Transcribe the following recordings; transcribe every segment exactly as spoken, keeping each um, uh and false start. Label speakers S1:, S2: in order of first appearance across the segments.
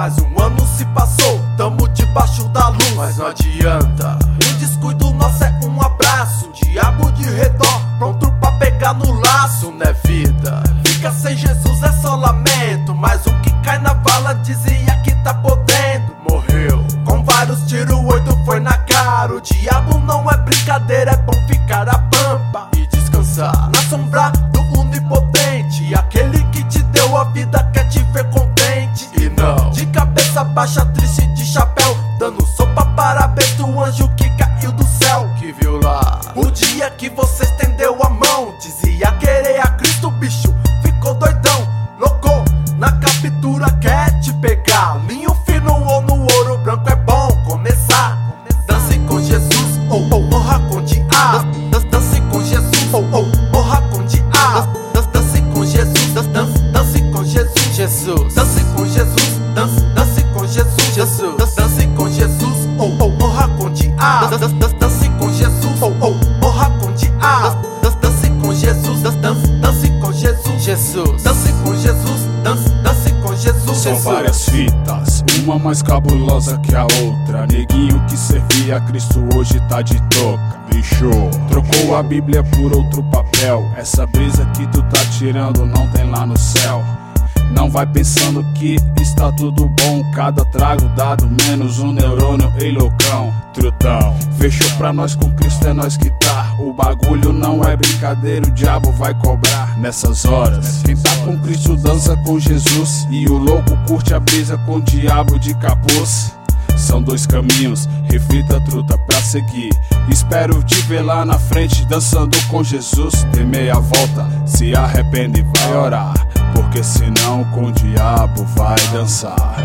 S1: Mais um ano se passou, tamo debaixo da luz, mas não adianta. Um descuido nosso é um abraço, diabo de redor, pronto pra pegar no laço, né vida? Fica sem Jesus é só lamento, mas o que cai na vala dizia que tá podendo. Morreu com vários tiros, oito foi na cara. O diabo não é brincadeira, é bom ficar a pampa e descansar na sombra do onipotente. Aquele que te deu a vida quer te ver contente, e não de cabeça baixa, triste de chapéu, dando sopa parabéns do anjo que caiu do céu, que viu lá o dia que você estendeu a mão. Dizia querer a Cristo, bicho ficou doidão, louco na captura, quer te pegar. Linho fino ou no ouro branco é bom começar. Dance com Jesus, ou oh, oh, morra com diabo. Dance com Jesus, ou oh, oh, morra com diabo. Dance com Jesus, dance, dance com Jesus, Jesus. Dance com Jesus, dance, dance com Jesus, Jesus. Dance com Jesus, ou oh, oh, morra com diabo. Dance com Jesus, ou oh, oh, morra com diabo. Dance com Jesus, dance, dance com Jesus, Jesus. Dance com Jesus, dance, dance com Jesus,
S2: São
S1: Jesus.
S2: várias fitas, uma mais cabulosa que a outra. Neguinho que servia a Cristo hoje tá de toca, bicho. Trocou a Bíblia por outro papel. Essa brisa que tu tá tirando não tem lá no céu. Não vai pensando que está tudo bom. Cada trago dado menos um neurônio, ei loucão, trutão. Fechou pra nós com Cristo, é nós que tá. O bagulho não é brincadeira, o diabo vai cobrar nessas horas. Quem tá com Cristo dança com Jesus, e o louco curte a brisa com o diabo de capuz. São dois caminhos, reflita truta pra seguir. Espero te ver lá na frente dançando com Jesus. Dê meia volta, se arrepende e vai orar, porque senão com o diabo vai dançar.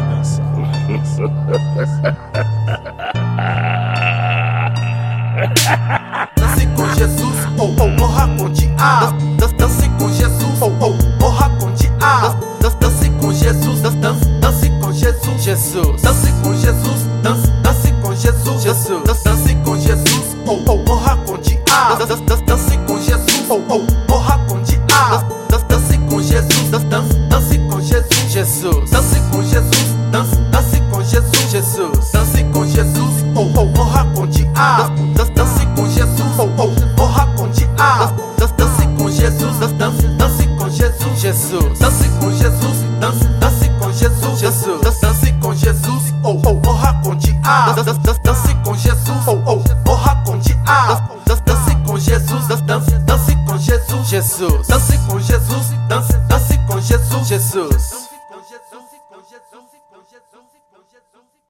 S1: Dance com Jesus, ou oh, oh, morra com diabo. Dance com Jesus, ou oh, oh, morra com diabo. Dance com Jesus, dance, dance com Jesus, Jesus. Dance com Jesus, dance, dance com Jesus, Jesus. Dance com Jesus, ou oh, oh, morra com diabo. Dance com Jesus, ou oh, oh, morra com diabo. Dance com Jesus, dance, dance com Jesus, Jesus. Dance com Jesus, dance, dance com Jesus, Jesus. Dance com Jesus, ou oh, oh, morra com diabo. Dance com Jesus, ou oh, oh, morra com diabo. Dance com Jesus, dance, dance com Jesus, Jesus. Dance com Jesus, dance, dance com Jesus, Jesus. Dance com Jesus, ou oh, oh, morra com diabo. Dance com Jesus, ou oh, oh, morra com diabo. Dance com Jesus, dance, dance com Jesus, Jesus. Dance com Jesus, dance, dance com Jesus, Jesus.